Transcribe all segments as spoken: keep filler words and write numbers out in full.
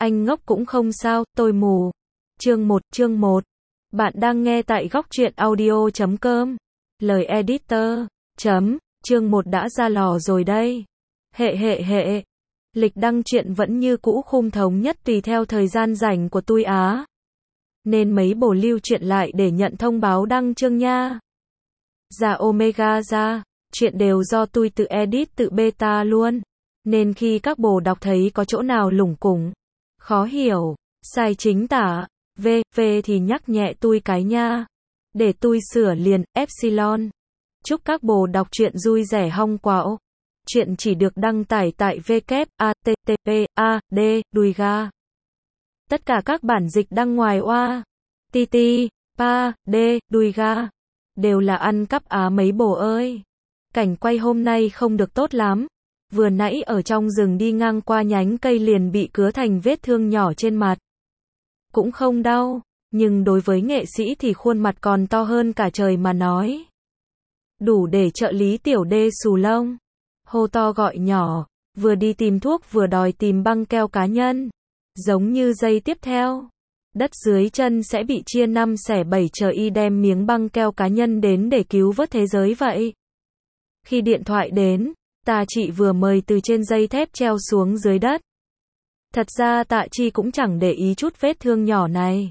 Anh ngốc cũng không sao, tôi mù. Chương một, chương một. Bạn đang nghe tại góc truyện audio chấm com. Lời editor. Chấm. Chương một đã ra lò rồi đây. Hệ hệ hệ. Lịch đăng truyện vẫn như cũ, khung thống nhất tùy theo thời gian rảnh của tui á. Nên mấy bổ lưu truyện lại để nhận thông báo đăng chương nha. Dạ Omega ra, chuyện đều do tui tự edit tự beta luôn. Nên khi các bồ đọc thấy có chỗ nào lủng củng, khó hiểu, sai chính tả, v, v thì nhắc nhẹ tui cái nha. Để tui sửa liền, epsilon. Chúc các bồ đọc truyện vui vẻ hong quạo. Chuyện chỉ được đăng tải tại w a t t p a d đùi ga. Tất cả các bản dịch đăng ngoài oa, tt, pa, d, đùi ga, đều là ăn cắp á mấy bồ ơi. Cảnh quay hôm nay không được tốt lắm. Vừa nãy ở trong rừng đi ngang qua nhánh cây liền bị cứa thành vết thương nhỏ trên mặt. Cũng không đau, nhưng đối với nghệ sĩ thì khuôn mặt còn to hơn cả trời mà nói. Đủ để trợ lý tiểu đê xù lông. Hô to gọi nhỏ, vừa đi tìm thuốc vừa đòi tìm băng keo cá nhân. Giống như giây tiếp theo, đất dưới chân sẽ bị chia năm xẻ bảy chờ y đem miếng băng keo cá nhân đến để cứu vớt thế giới vậy. Khi điện thoại đến, Tạ Chị vừa mời từ trên dây thép treo xuống dưới đất. Thật ra Tạ Chi cũng chẳng để ý chút vết thương nhỏ này.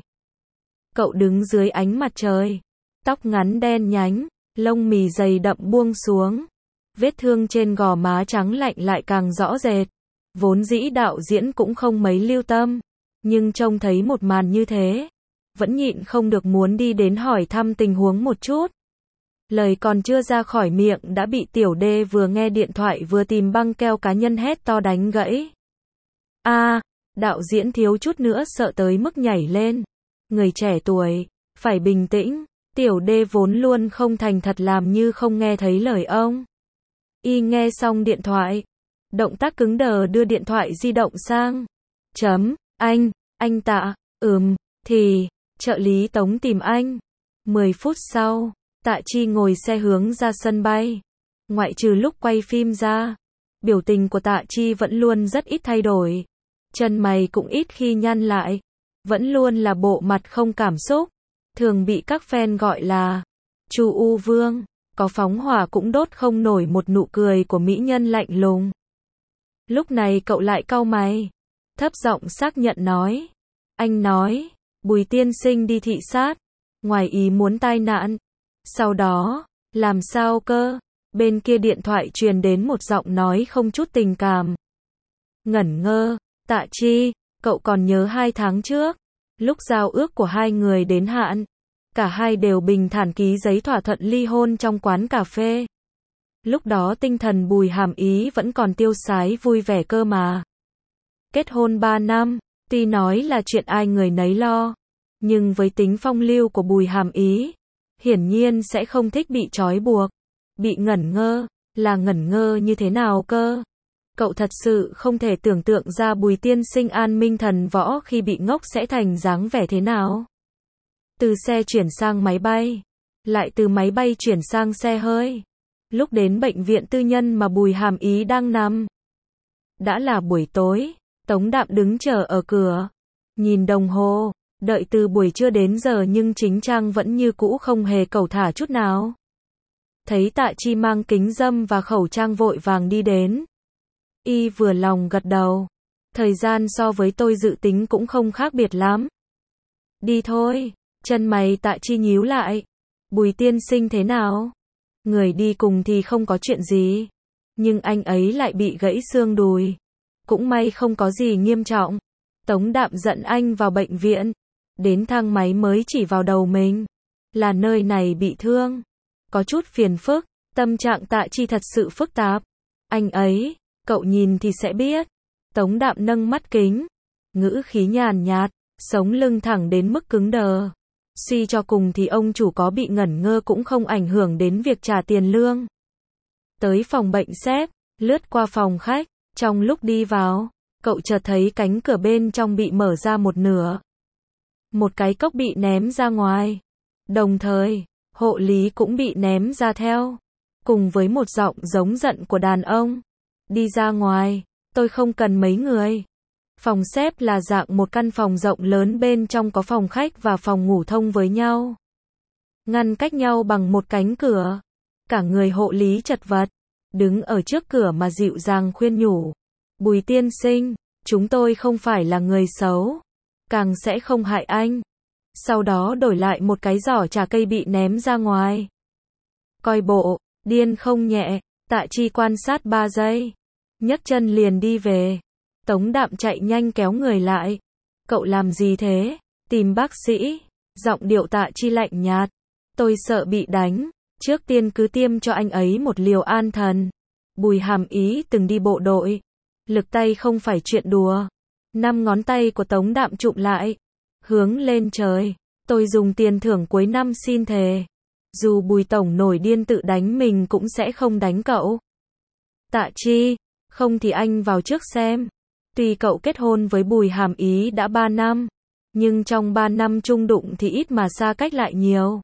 Cậu đứng dưới ánh mặt trời, tóc ngắn đen nhánh, lông mì dày đậm buông xuống. Vết thương trên gò má trắng lạnh lại càng rõ rệt. Vốn dĩ đạo diễn cũng không mấy lưu tâm, nhưng trông thấy một màn như thế, vẫn nhịn không được muốn đi đến hỏi thăm tình huống một chút. Lời còn chưa ra khỏi miệng đã bị tiểu đê vừa nghe điện thoại vừa tìm băng keo cá nhân hét to đánh gãy. A, à, đạo diễn thiếu chút nữa sợ tới mức nhảy lên. Người trẻ tuổi, phải bình tĩnh. Tiểu đê vốn luôn không thành thật làm như không nghe thấy lời ông. Y nghe xong điện thoại, động tác cứng đờ đưa điện thoại di động sang. Chấm, anh, anh Tạ, ừm, thì, trợ lý Tống tìm anh. Mười phút sau, Tạ Chi ngồi xe hướng ra sân bay. Ngoại trừ lúc quay phim ra, biểu tình của Tạ Chi vẫn luôn rất ít thay đổi. Chân mày cũng ít khi nhăn lại. Vẫn luôn là bộ mặt không cảm xúc. Thường bị các fan gọi là Chu U Vương. Có phóng hỏa cũng đốt không nổi một nụ cười của mỹ nhân lạnh lùng. Lúc này cậu lại cau mày, thấp giọng xác nhận nói. Anh nói, Bùi tiên sinh đi thị sát, ngoài ý muốn tai nạn. Sau đó, làm sao cơ? Bên kia điện thoại truyền đến một giọng nói không chút tình cảm. Ngẩn ngơ, Tạ Chi, cậu còn nhớ hai tháng trước, lúc giao ước của hai người đến hạn, cả hai đều bình thản ký giấy thỏa thuận ly hôn trong quán cà phê. Lúc đó tinh thần Bùi Hàm Ý vẫn còn tiêu sái vui vẻ cơ mà. Kết hôn ba năm, tuy nói là chuyện ai người nấy lo, nhưng với tính phong lưu của Bùi Hàm Ý, hiển nhiên sẽ không thích bị trói buộc. Bị ngẩn ngơ, là ngẩn ngơ như thế nào cơ? Cậu thật sự không thể tưởng tượng ra Bùi tiên sinh an minh thần võ khi bị ngốc sẽ thành dáng vẻ thế nào. Từ xe chuyển sang máy bay, lại từ máy bay chuyển sang xe hơi. Lúc đến bệnh viện tư nhân mà Bùi Hàm Ý đang nằm. Đã là buổi tối, Tống Đạm đứng chờ ở cửa. Nhìn đồng hồ, đợi từ buổi trưa đến giờ nhưng chính trang vẫn như cũ không hề cẩu thả chút nào. Thấy Tạ Chi mang kính râm và khẩu trang vội vàng đi đến. Y vừa lòng gật đầu. Thời gian so với tôi dự tính cũng không khác biệt lắm. Đi thôi. Chân mày Tạ Chi nhíu lại. Bùi tiên sinh thế nào? Người đi cùng thì không có chuyện gì. Nhưng anh ấy lại bị gãy xương đùi. Cũng may không có gì nghiêm trọng. Tống Đạm dẫn anh vào bệnh viện. Đến thang máy mới chỉ vào đầu mình. Là nơi này bị thương. Có chút phiền phức. Tâm trạng Tạ Chi thật sự phức tạp. Anh ấy, cậu nhìn thì sẽ biết. Tống Đạm nâng mắt kính. Ngữ khí nhàn nhạt. Sống lưng thẳng đến mức cứng đờ. Suy cho cùng thì ông chủ có bị ngẩn ngơ cũng không ảnh hưởng đến việc trả tiền lương. Tới phòng bệnh xếp, lướt qua phòng khách, trong lúc đi vào, cậu chợt thấy cánh cửa bên trong bị mở ra một nửa. Một cái cốc bị ném ra ngoài. Đồng thời, hộ lý cũng bị ném ra theo. Cùng với một giọng giống giận của đàn ông. Đi ra ngoài, tôi không cần mấy người. Phòng xếp là dạng một căn phòng rộng lớn, bên trong có phòng khách và phòng ngủ thông với nhau. Ngăn cách nhau bằng một cánh cửa. Cả người hộ lý chật vật, đứng ở trước cửa mà dịu dàng khuyên nhủ. Bùi tiên sinh, chúng tôi không phải là người xấu, càng sẽ không hại anh. Sau đó đổi lại một cái giỏ trà cây bị ném ra ngoài. Coi bộ, điên không nhẹ, Tạ Chi quan sát ba giây. Nhấc chân liền đi về. Tống Đạm chạy nhanh kéo người lại. Cậu làm gì thế? Tìm bác sĩ. Giọng điệu Tạ Chi lạnh nhạt. Tôi sợ bị đánh. Trước tiên cứ tiêm cho anh ấy một liều an thần. Bùi Hàm Ý từng đi bộ đội. Lực tay không phải chuyện đùa. Năm ngón tay của Tống Đạm chụm lại. Hướng lên trời. Tôi dùng tiền thưởng cuối năm xin thề. Dù Bùi Tổng nổi điên tự đánh mình cũng sẽ không đánh cậu. Tạ Chi, không thì anh vào trước xem. Tuy cậu kết hôn với Bùi Hàm Ý đã ba năm, nhưng trong ba năm chung đụng thì ít mà xa cách lại nhiều.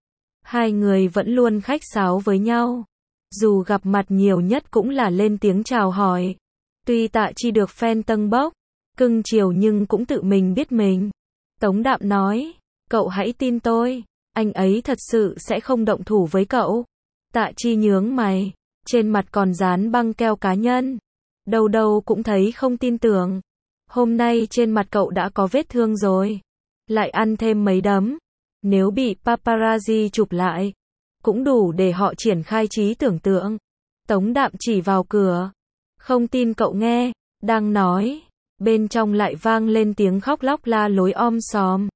Hai người vẫn luôn khách sáo với nhau. Dù gặp mặt nhiều nhất cũng là lên tiếng chào hỏi. Tuy Tạ Chi được fan tâng bốc, cưng chiều nhưng cũng tự mình biết mình. Tống Đạm nói, cậu hãy tin tôi, anh ấy thật sự sẽ không động thủ với cậu. Tạ Chi nhướng mày, trên mặt còn dán băng keo cá nhân. Đâu đâu cũng thấy không tin tưởng. Hôm nay trên mặt cậu đã có vết thương rồi. Lại ăn thêm mấy đấm. Nếu bị paparazzi chụp lại, cũng đủ để họ triển khai trí tưởng tượng. Tống Đạm chỉ vào cửa. Không tin cậu nghe, đang nói. Bên trong lại vang lên tiếng khóc lóc la lối om sòm.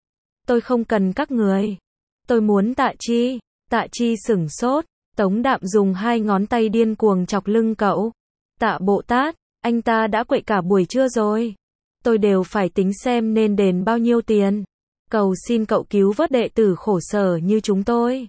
Tôi không cần các người. Tôi muốn Tạ Chi. Tạ Chi sửng sốt. Tống Đạm dùng hai ngón tay điên cuồng chọc lưng cậu. Tạ Bồ Tát, anh ta đã quậy cả buổi trưa rồi. Tôi đều phải tính xem nên đền bao nhiêu tiền. Cầu xin cậu cứu vớt đệ tử khổ sở như chúng tôi.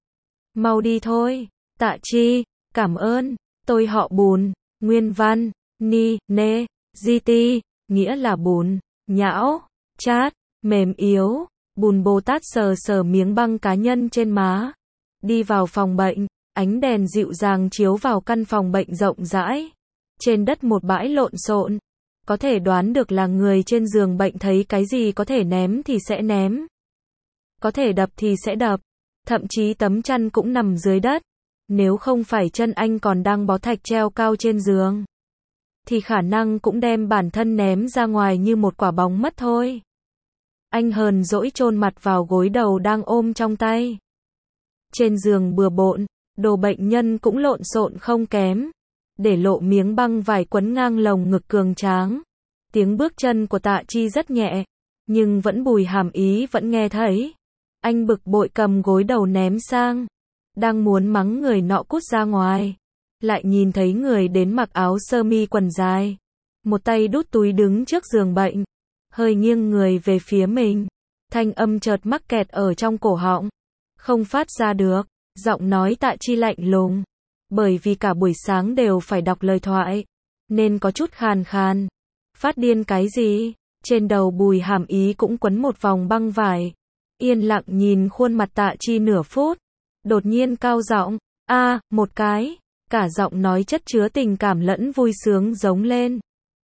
Mau đi thôi. Tạ Chi, cảm ơn. Tôi họ Bùn, nguyên văn, ni, nê, di ti, nghĩa là bùn, nhão, chát, mềm yếu. Bùn Bồ Tát sờ sờ miếng băng cá nhân trên má. Đi vào phòng bệnh, ánh đèn dịu dàng chiếu vào căn phòng bệnh rộng rãi. Trên đất một bãi lộn xộn. Có thể đoán được là người trên giường bệnh thấy cái gì có thể ném thì sẽ ném. Có thể đập thì sẽ đập. Thậm chí tấm chăn cũng nằm dưới đất. Nếu không phải chân anh còn đang bó thạch treo cao trên giường, thì khả năng cũng đem bản thân ném ra ngoài như một quả bóng mất thôi. Anh hờn dỗi chôn mặt vào gối đầu đang ôm trong tay. Trên giường bừa bộn, đồ bệnh nhân cũng lộn xộn không kém. Để lộ miếng băng vải quấn ngang lồng ngực cường tráng. Tiếng bước chân của Tạ Chi rất nhẹ, nhưng vẫn Bùi Hàm Ý vẫn nghe thấy. Anh bực bội cầm gối đầu ném sang. Đang muốn mắng người nọ cút ra ngoài. Lại nhìn thấy người đến mặc áo sơ mi quần dài. Một tay đút túi đứng trước giường bệnh. Hơi nghiêng người về phía mình. Thanh âm chợt mắc kẹt ở trong cổ họng. Không phát ra được. Giọng nói Tạ Chi lạnh lùng. Bởi vì cả buổi sáng đều phải đọc lời thoại, nên có chút khàn khàn. Phát điên cái gì? Trên đầu Bùi Hàm Ý cũng quấn một vòng băng vải. Yên lặng nhìn khuôn mặt Tạ Chi nửa phút. Đột nhiên cao giọng, a, một cái. Cả giọng nói chất chứa tình cảm lẫn vui sướng giống lên.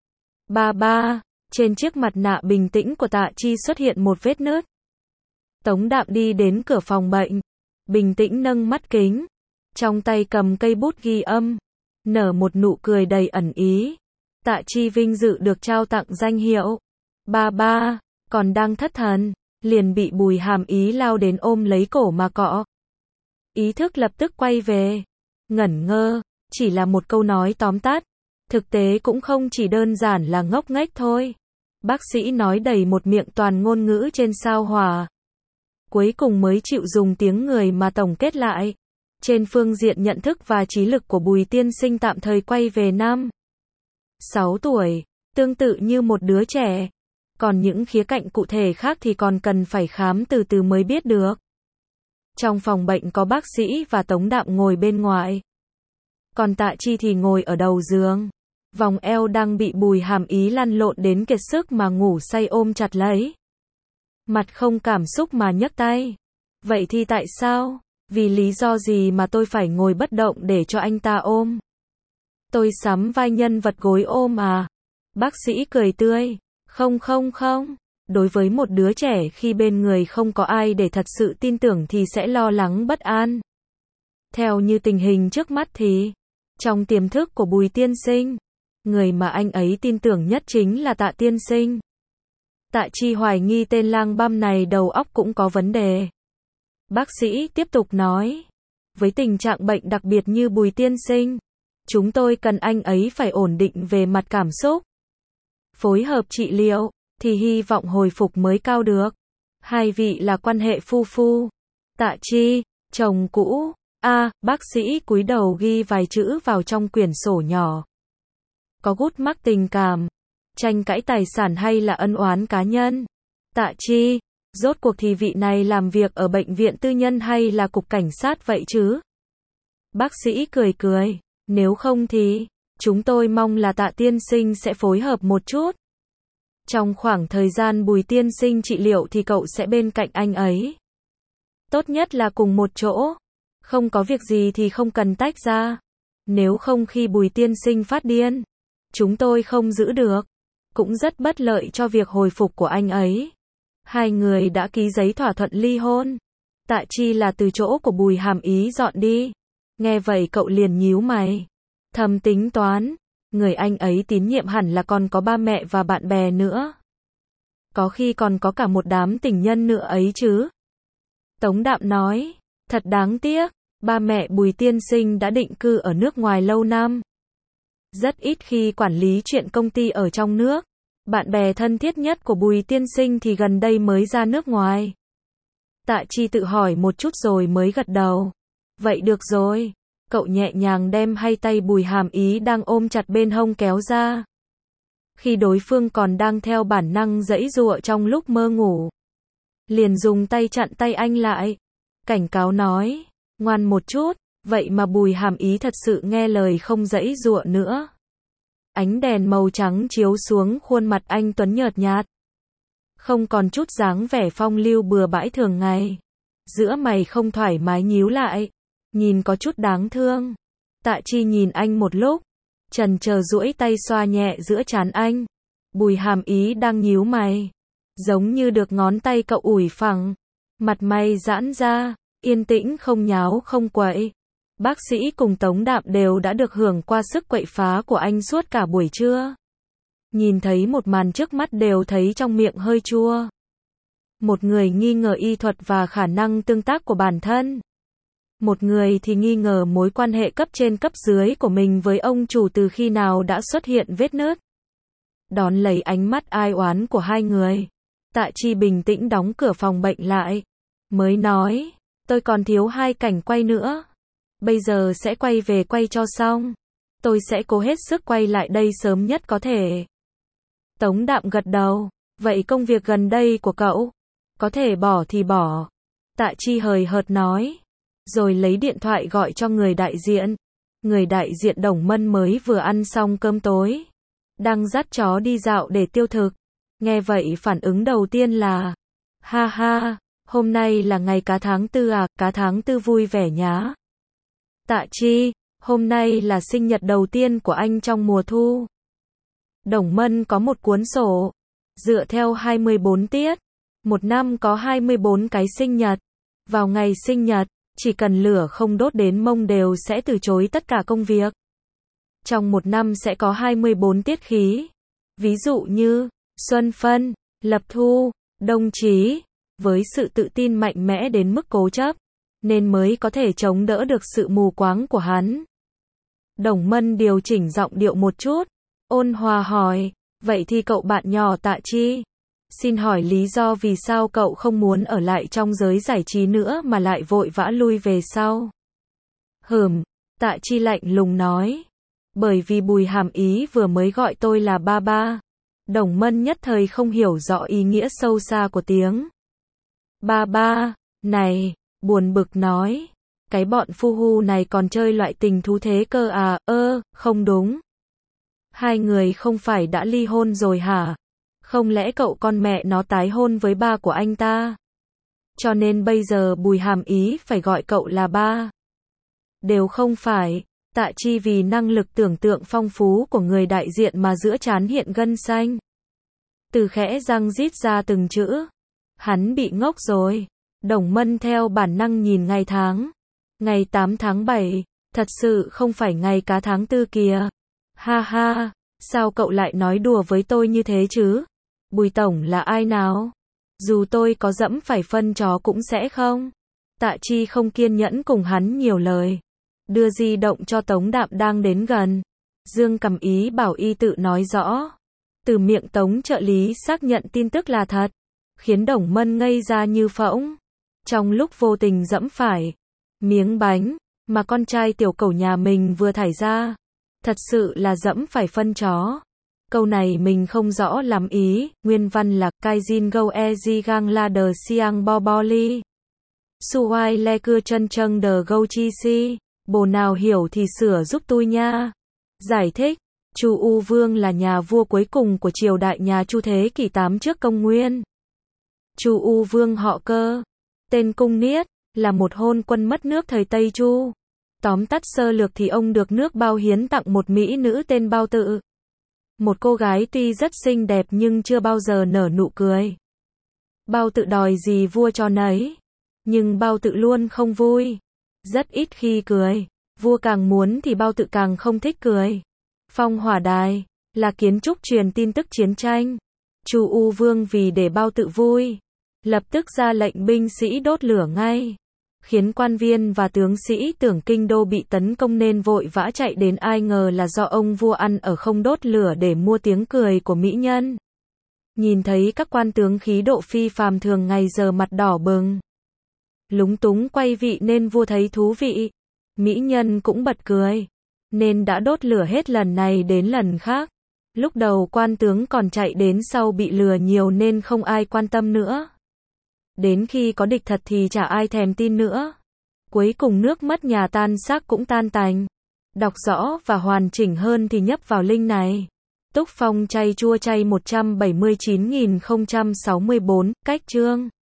Ba ba, trên chiếc mặt nạ bình tĩnh của Tạ Chi xuất hiện một vết nứt. Tống Đạm đi đến cửa phòng bệnh. Bình tĩnh nâng mắt kính. Trong tay cầm cây bút ghi âm. Nở một nụ cười đầy ẩn ý. Tạ Chi vinh dự được trao tặng danh hiệu. Ba ba, còn đang thất thần. Liền bị Bùi Hàm Ý lao đến ôm lấy cổ mà cọ. Ý thức lập tức quay về. Ngẩn ngơ, chỉ là một câu nói tóm tắt. Thực tế cũng không chỉ đơn giản là ngốc nghếch thôi. Bác sĩ nói đầy một miệng toàn ngôn ngữ trên sao hỏa. Cuối cùng mới chịu dùng tiếng người mà tổng kết lại. Trên phương diện nhận thức và trí lực của Bùi tiên sinh tạm thời quay về năm sáu tuổi, tương tự như một đứa trẻ. Còn những khía cạnh cụ thể khác thì còn cần phải khám từ từ mới biết được. Trong phòng bệnh có bác sĩ và Tống Đạm ngồi bên ngoài. Còn Tạ Chi thì ngồi ở đầu giường. Vòng eo đang bị Bùi Hàm Ý lăn lộn đến kiệt sức mà ngủ say ôm chặt lấy. Mặt không cảm xúc mà nhấc tay. Vậy thì tại sao? Vì lý do gì mà tôi phải ngồi bất động để cho anh ta ôm? Tôi sắm vai nhân vật gối ôm à? Bác sĩ cười tươi. Không không không. Đối với một đứa trẻ khi bên người không có ai để thật sự tin tưởng thì sẽ lo lắng bất an. Theo như tình hình trước mắt thì, trong tiềm thức của Bùi tiên sinh, người mà anh ấy tin tưởng nhất chính là Tạ tiên sinh. Tạ Chi hoài nghi tên lang băm này đầu óc cũng có vấn đề. Bác sĩ tiếp tục nói, với tình trạng bệnh đặc biệt như Bùi tiên sinh, chúng tôi cần anh ấy phải ổn định về mặt cảm xúc. Phối hợp trị liệu, thì hy vọng hồi phục mới cao được. Hai vị là quan hệ phu phu. Tạ Chi, chồng cũ. A, à, bác sĩ cúi đầu ghi vài chữ vào trong quyển sổ nhỏ. Có gút mắc tình cảm, tranh cãi tài sản hay là ân oán cá nhân? Tạ Chi, rốt cuộc thì vị này làm việc ở bệnh viện tư nhân hay là cục cảnh sát vậy chứ? Bác sĩ cười cười, nếu không thì, chúng tôi mong là Tạ tiên sinh sẽ phối hợp một chút. Trong khoảng thời gian Bùi tiên sinh trị liệu thì cậu sẽ bên cạnh anh ấy. Tốt nhất là cùng một chỗ. Không có việc gì thì không cần tách ra. Nếu không khi Bùi tiên sinh phát điên, chúng tôi không giữ được. Cũng rất bất lợi cho việc hồi phục của anh ấy. Hai người đã ký giấy thỏa thuận ly hôn. Tạ Chi là từ chỗ của Bùi Hàm Ý dọn đi. Nghe vậy cậu liền nhíu mày. Thầm tính toán. Người anh ấy tín nhiệm hẳn là còn có ba mẹ và bạn bè nữa. Có khi còn có cả một đám tình nhân nữa ấy chứ. Tống Đạm nói. Thật đáng tiếc. Ba mẹ Bùi tiên sinh đã định cư ở nước ngoài lâu năm. Rất ít khi quản lý chuyện công ty ở trong nước. Bạn bè thân thiết nhất của Bùi tiên sinh thì gần đây mới ra nước ngoài. Tạ Chi tự hỏi một chút rồi mới gật đầu. Vậy được rồi. Cậu nhẹ nhàng đem hai tay Bùi Hàm Ý đang ôm chặt bên hông kéo ra. Khi đối phương còn đang theo bản năng giãy giụa trong lúc mơ ngủ, liền dùng tay chặn tay anh lại. Cảnh cáo nói, ngoan một chút, vậy mà Bùi Hàm Ý thật sự nghe lời không giãy giụa nữa. Ánh đèn màu trắng chiếu xuống khuôn mặt anh tuấn nhợt nhạt. Không còn chút dáng vẻ phong lưu bừa bãi thường ngày. Giữa mày không thoải mái nhíu lại. Nhìn có chút đáng thương. Tạ Chi nhìn anh một lúc. Chần chờ duỗi tay xoa nhẹ giữa trán anh. Bùi Hàm Ý đang nhíu mày. Giống như được ngón tay cậu ủi phẳng. Mặt mày giãn ra. Yên tĩnh không nháo không quậy. Bác sĩ cùng Tống Đạm đều đã được hưởng qua sức quậy phá của anh suốt cả buổi trưa. Nhìn thấy một màn trước mắt đều thấy trong miệng hơi chua. Một người nghi ngờ y thuật và khả năng tương tác của bản thân. Một người thì nghi ngờ mối quan hệ cấp trên cấp dưới của mình với ông chủ từ khi nào đã xuất hiện vết nứt. Đón lấy ánh mắt ai oán của hai người. Tạ Chi bình tĩnh đóng cửa phòng bệnh lại. Mới nói, tôi còn thiếu hai cảnh quay nữa. Bây giờ sẽ quay về quay cho xong. Tôi sẽ cố hết sức quay lại đây sớm nhất có thể. Tống Đạm gật đầu. Vậy công việc gần đây của cậu? Có thể bỏ thì bỏ. Tạ Chi hời hợt nói. Rồi lấy điện thoại gọi cho người đại diện. Người đại diện Đồng Mân mới vừa ăn xong cơm tối. Đang dắt chó đi dạo để tiêu thực. Nghe vậy phản ứng đầu tiên là. Ha ha, hôm nay là ngày cá tháng tư à, cá tháng tư vui vẻ nhá. Tạ Chi, hôm nay là sinh nhật đầu tiên của anh trong mùa thu. Đồng Mân có một cuốn sổ. Dựa theo hai mươi bốn tiết. Một năm có hai mươi bốn cái sinh nhật. Vào ngày sinh nhật, chỉ cần lửa không đốt đến mông đều sẽ từ chối tất cả công việc. Trong một năm sẽ có hai mươi bốn tiết khí. Ví dụ như, xuân phân, lập thu, đông chí. Với sự tự tin mạnh mẽ đến mức cố chấp, nên mới có thể chống đỡ được sự mù quáng của hắn. Đồng Mân điều chỉnh giọng điệu một chút. Ôn hòa hỏi, vậy thì cậu bạn nhỏ Tạ Chi, xin hỏi lý do vì sao cậu không muốn ở lại trong giới giải trí nữa mà lại vội vã lui về sau? Hừm, Tạ Chi lạnh lùng nói. Bởi vì Bùi Hàm Ý vừa mới gọi tôi là ba ba. Đồng Mân nhất thời không hiểu rõ ý nghĩa sâu xa của tiếng ba ba này, buồn bực nói. Cái bọn phu hu này còn chơi loại tình thú thế cơ à, ơ, không đúng. Hai người không phải đã ly hôn rồi hả? Không lẽ cậu con mẹ nó tái hôn với ba của anh ta? Cho nên bây giờ Bùi Hàm Ý phải gọi cậu là ba. Đều không phải. Tạ Chi vì năng lực tưởng tượng phong phú của người đại diện mà giữa trán hiện gân xanh. Từ khẽ răng rít ra từng chữ. Hắn bị ngốc rồi. Đồng Mân theo bản năng nhìn ngày tháng. Ngày tám tháng bảy, thật sự không phải ngày cá tháng tư kìa. Ha ha, sao cậu lại nói đùa với tôi như thế chứ? Bùi tổng là ai nào? Dù tôi có dẫm phải phân chó cũng sẽ không. Tạ Chi không kiên nhẫn cùng hắn nhiều lời. Đưa di động cho Tống Đạm đang đến gần. Dương cầm ý bảo y tự nói rõ. Từ miệng Tống trợ lý xác nhận tin tức là thật. Khiến Đồng Mân ngây ra như phỗng. Trong lúc vô tình dẫm phải miếng bánh mà con trai tiểu cẩu nhà mình vừa thải ra. Thật sự là dẫm phải phân chó. Câu này mình không rõ lắm ý. Nguyên văn là Kaijin go e ji gang la de siang bo bo li. Suai le cưa chân chân de go chi si. Bồ nào hiểu thì sửa giúp tôi nha. Giải thích. Chu U Vương là nhà vua cuối cùng của triều đại nhà Chu thế kỷ tám trước công nguyên. Chu U Vương họ Cơ. Tên Cung Niết. Là một hôn quân mất nước thời Tây Chu. Tóm tắt sơ lược thì ông được nước Bao hiến tặng một mỹ nữ tên Bao Tự. Một cô gái tuy rất xinh đẹp nhưng chưa bao giờ nở nụ cười. Bao Tự đòi gì vua cho nấy. Nhưng Bao Tự luôn không vui. Rất ít khi cười. Vua càng muốn thì Bao Tự càng không thích cười. Phong hỏa đài là kiến trúc truyền tin tức chiến tranh. Chu U Vương vì để Bao Tự vui, lập tức ra lệnh binh sĩ đốt lửa ngay. Khiến quan viên và tướng sĩ tưởng kinh đô bị tấn công nên vội vã chạy đến, ai ngờ là do ông vua ăn ở không đốt lửa để mua tiếng cười của mỹ nhân. Nhìn thấy các quan tướng khí độ phi phàm thường ngày giờ mặt đỏ bừng. Lúng túng quay vị nên vua thấy thú vị. Mỹ nhân cũng bật cười. Nên đã đốt lửa hết lần này đến lần khác. Lúc đầu quan tướng còn chạy đến sau bị lừa nhiều nên không ai quan tâm nữa. Đến khi có địch thật thì chả ai thèm tin nữa. Cuối cùng nước mất nhà tan xác cũng tan tành. Đọc rõ và hoàn chỉnh hơn thì nhấp vào link này. Túc Phong chay chua chay một trăm bảy mươi chín nghìn không trăm sáu mươi bốn, cách chương.